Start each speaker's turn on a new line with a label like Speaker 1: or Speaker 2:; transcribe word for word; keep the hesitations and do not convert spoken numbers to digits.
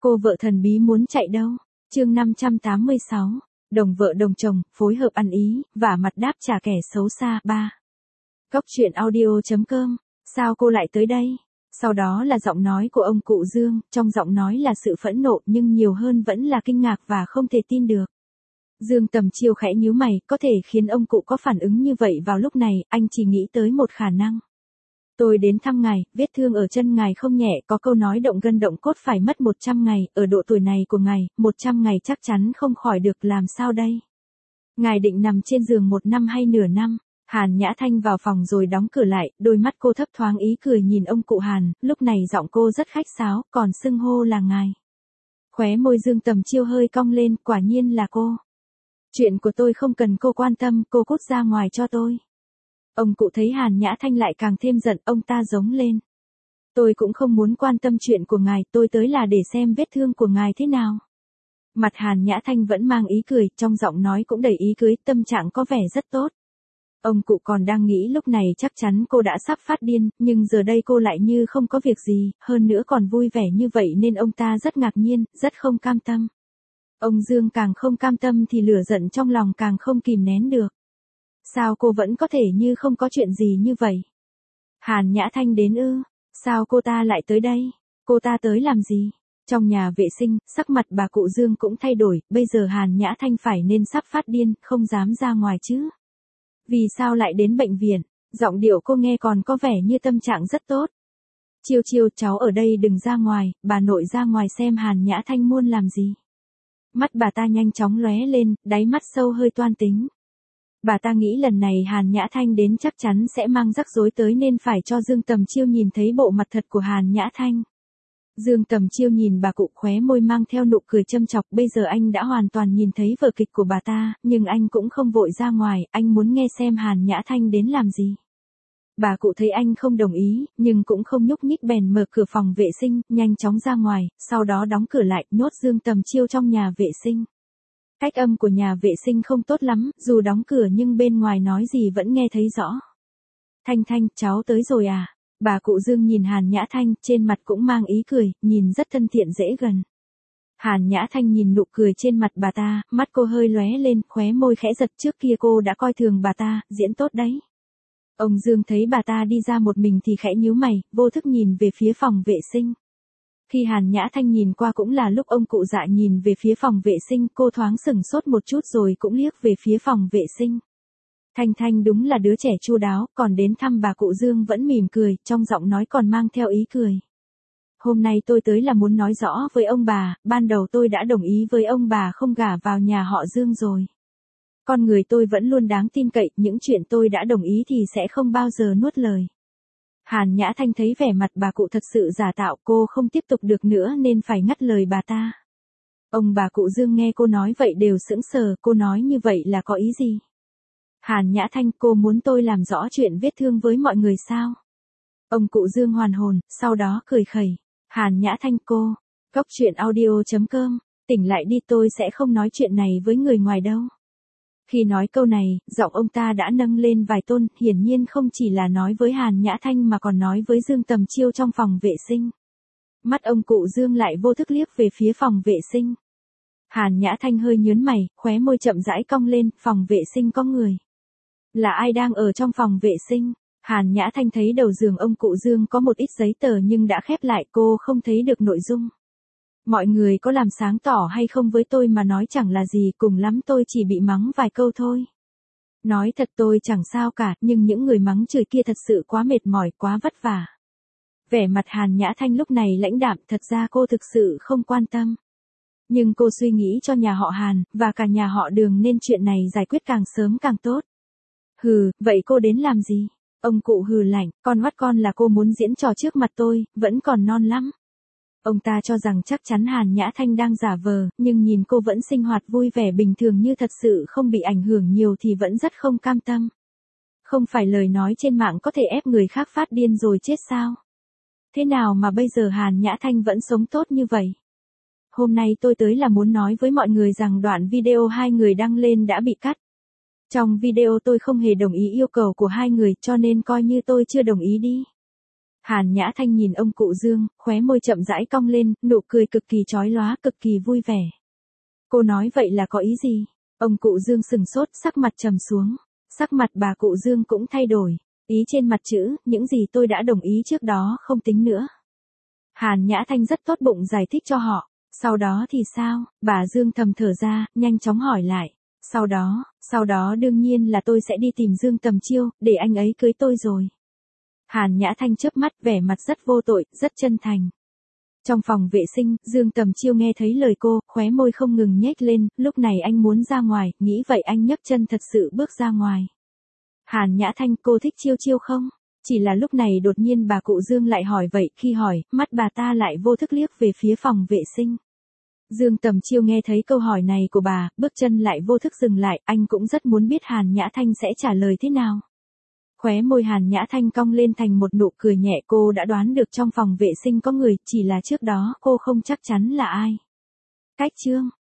Speaker 1: Cô vợ thần bí muốn chạy đâu? Chương năm trăm tám mươi sáu. Đồng vợ đồng chồng, phối hợp ăn ý, vả mặt đáp trả kẻ xấu xa. ba. Cốc truyện audio chấm com. Sao cô lại tới đây? Sau đó là giọng nói của ông cụ Dương, trong giọng nói là sự phẫn nộ nhưng nhiều hơn vẫn là kinh ngạc và không thể tin được. Dương Tầm Chiêu khẽ nhíu mày, có thể khiến ông cụ có phản ứng như vậy vào lúc này, anh chỉ nghĩ tới một khả năng. Tôi đến thăm ngài, vết thương ở chân ngài không nhẹ, có câu nói động gân động cốt phải mất một trăm ngày, ở độ tuổi này của ngài, một trăm ngày chắc chắn không khỏi được, làm sao đây? Ngài định nằm trên giường một năm hay nửa năm? Hàn Nhã Thanh vào phòng rồi đóng cửa lại, đôi mắt cô thấp thoáng ý cười nhìn ông cụ Hàn, lúc này giọng cô rất khách sáo, còn xưng hô là ngài. Khóe môi Dương Tầm Chiêu hơi cong lên, quả nhiên là cô. Chuyện của tôi không cần cô quan tâm, cô cút ra ngoài cho tôi. Ông cụ thấy Hàn Nhã Thanh lại càng thêm giận, ông ta giống lên. Tôi cũng không muốn quan tâm chuyện của ngài, tôi tới là để xem vết thương của ngài thế nào. Mặt Hàn Nhã Thanh vẫn mang ý cười, trong giọng nói cũng đầy ý cưới, tâm trạng có vẻ rất tốt. Ông cụ còn đang nghĩ lúc này chắc chắn cô đã sắp phát điên, nhưng giờ đây cô lại như không có việc gì, hơn nữa còn vui vẻ như vậy nên ông ta rất ngạc nhiên, rất không cam tâm. Ông Dương càng không cam tâm thì lửa giận trong lòng càng không kìm nén được. Sao cô vẫn có thể như không có chuyện gì như vậy? Hàn Nhã Thanh đến ư? Sao cô ta lại tới đây? Cô ta tới làm gì? Trong nhà vệ sinh, sắc mặt bà cụ Dương cũng thay đổi, bây giờ Hàn Nhã Thanh phải nên sắp phát điên, không dám ra ngoài chứ. Vì sao lại đến bệnh viện? Giọng điệu cô nghe còn có vẻ như tâm trạng rất tốt. Chiêu Chiêu, cháu ở đây đừng ra ngoài, bà nội ra ngoài xem Hàn Nhã Thanh muốn làm gì. Mắt bà ta nhanh chóng lóe lên, đáy mắt sâu hơi toan tính. Bà ta nghĩ lần này Hàn Nhã Thanh đến chắc chắn sẽ mang rắc rối tới nên phải cho Dương Tầm Chiêu nhìn thấy bộ mặt thật của Hàn Nhã Thanh. Dương Tầm Chiêu nhìn bà cụ khóe môi mang theo nụ cười châm chọc, bây giờ anh đã hoàn toàn nhìn thấy vở kịch của bà ta, nhưng anh cũng không vội ra ngoài, anh muốn nghe xem Hàn Nhã Thanh đến làm gì. Bà cụ thấy anh không đồng ý, nhưng cũng không nhúc nhích bèn mở cửa phòng vệ sinh, nhanh chóng ra ngoài, sau đó đóng cửa lại, nhốt Dương Tầm Chiêu trong nhà vệ sinh. Cách âm của nhà vệ sinh không tốt lắm, dù đóng cửa nhưng bên ngoài nói gì vẫn nghe thấy rõ. Thanh Thanh, cháu tới rồi à? Bà cụ Dương nhìn Hàn Nhã Thanh, trên mặt cũng mang ý cười, nhìn rất thân thiện dễ gần. Hàn Nhã Thanh nhìn nụ cười trên mặt bà ta, mắt cô hơi lóe lên, khóe môi khẽ giật, trước kia cô đã coi thường bà ta, diễn tốt đấy. Ông Dương thấy bà ta đi ra một mình thì khẽ nhíu mày, vô thức nhìn về phía phòng vệ sinh. Khi Hàn Nhã Thanh nhìn qua cũng là lúc ông cụ Dạ nhìn về phía phòng vệ sinh, cô thoáng sửng sốt một chút rồi cũng liếc về phía phòng vệ sinh. Thanh Thanh đúng là đứa trẻ chu đáo, còn đến thăm bà cụ Dương vẫn mỉm cười, trong giọng nói còn mang theo ý cười. Hôm nay tôi tới là muốn nói rõ với ông bà, ban đầu tôi đã đồng ý với ông bà không gả vào nhà họ Dương rồi. Con người tôi vẫn luôn đáng tin cậy, những chuyện tôi đã đồng ý thì sẽ không bao giờ nuốt lời. Hàn Nhã Thanh thấy vẻ mặt bà cụ thật sự giả tạo, cô không tiếp tục được nữa nên phải ngắt lời bà ta. Ông bà cụ Dương nghe cô nói vậy đều sững sờ, cô nói như vậy là có ý gì? Hàn Nhã Thanh, cô muốn tôi làm rõ chuyện vết thương với mọi người sao? Ông cụ Dương hoàn hồn, sau đó cười khẩy. Hàn Nhã Thanh, cô, cốc truyện audio chấm com, tỉnh lại đi, tôi sẽ không nói chuyện này với người ngoài đâu. Khi nói câu này, giọng ông ta đã nâng lên vài tôn, hiển nhiên không chỉ là nói với Hàn Nhã Thanh mà còn nói với Dương Tầm Chiêu trong phòng vệ sinh. Mắt ông cụ Dương lại vô thức liếc về phía phòng vệ sinh. Hàn Nhã Thanh hơi nhớn mày, khóe môi chậm rãi cong lên, phòng vệ sinh có người. Là ai đang ở trong phòng vệ sinh? Hàn Nhã Thanh thấy đầu giường ông cụ Dương có một ít giấy tờ nhưng đã khép lại, cô không thấy được nội dung. Mọi người có làm sáng tỏ hay không với tôi mà nói chẳng là gì, cùng lắm tôi chỉ bị mắng vài câu thôi. Nói thật tôi chẳng sao cả, nhưng những người mắng chửi kia thật sự quá mệt mỏi, quá vất vả. Vẻ mặt Hàn Nhã Thanh lúc này lãnh đạm, thật ra cô thực sự không quan tâm. Nhưng cô suy nghĩ cho nhà họ Hàn, và cả nhà họ Đường nên chuyện này giải quyết càng sớm càng tốt. Hừ, vậy cô đến làm gì? Ông cụ hừ lạnh, con bắt con là cô muốn diễn trò trước mặt tôi, vẫn còn non lắm. Ông ta cho rằng chắc chắn Hàn Nhã Thanh đang giả vờ, nhưng nhìn cô vẫn sinh hoạt vui vẻ bình thường như thật sự không bị ảnh hưởng nhiều thì vẫn rất không cam tâm. Không phải lời nói trên mạng có thể ép người khác phát điên rồi chết sao? Thế nào mà bây giờ Hàn Nhã Thanh vẫn sống tốt như vậy? Hôm nay tôi tới là muốn nói với mọi người rằng đoạn video hai người đăng lên đã bị cắt. Trong video tôi không hề đồng ý yêu cầu của hai người cho nên coi như tôi chưa đồng ý đi. Hàn Nhã Thanh nhìn ông cụ Dương, khóe môi chậm rãi cong lên, nụ cười cực kỳ chói lóa, cực kỳ vui vẻ. Cô nói vậy là có ý gì? Ông cụ Dương sừng sốt, sắc mặt trầm xuống. Sắc mặt bà cụ Dương cũng thay đổi. Ý trên mặt chữ, những gì tôi đã đồng ý trước đó không tính nữa. Hàn Nhã Thanh rất tốt bụng giải thích cho họ. Sau đó thì sao? Bà Dương thầm thở ra, nhanh chóng hỏi lại. Sau đó, sau đó đương nhiên là tôi sẽ đi tìm Dương Tầm Chiêu, để anh ấy cưới tôi rồi. Hàn Nhã Thanh chớp mắt, vẻ mặt rất vô tội, rất chân thành. Trong phòng vệ sinh, Dương Tầm Chiêu nghe thấy lời cô, khóe môi không ngừng nhếch lên, lúc này anh muốn ra ngoài, nghĩ vậy anh nhấc chân thật sự bước ra ngoài. Hàn Nhã Thanh, cô thích Chiêu Chiêu không? Chỉ là lúc này đột nhiên bà cụ Dương lại hỏi vậy, khi hỏi, mắt bà ta lại vô thức liếc về phía phòng vệ sinh. Dương Tầm Chiêu nghe thấy câu hỏi này của bà, bước chân lại vô thức dừng lại, anh cũng rất muốn biết Hàn Nhã Thanh sẽ trả lời thế nào. Khóe môi Hàn Nhã Thanh cong lên thành một nụ cười nhẹ, cô đã đoán được trong phòng vệ sinh có người, chỉ là trước đó cô không chắc chắn là ai. Cách chương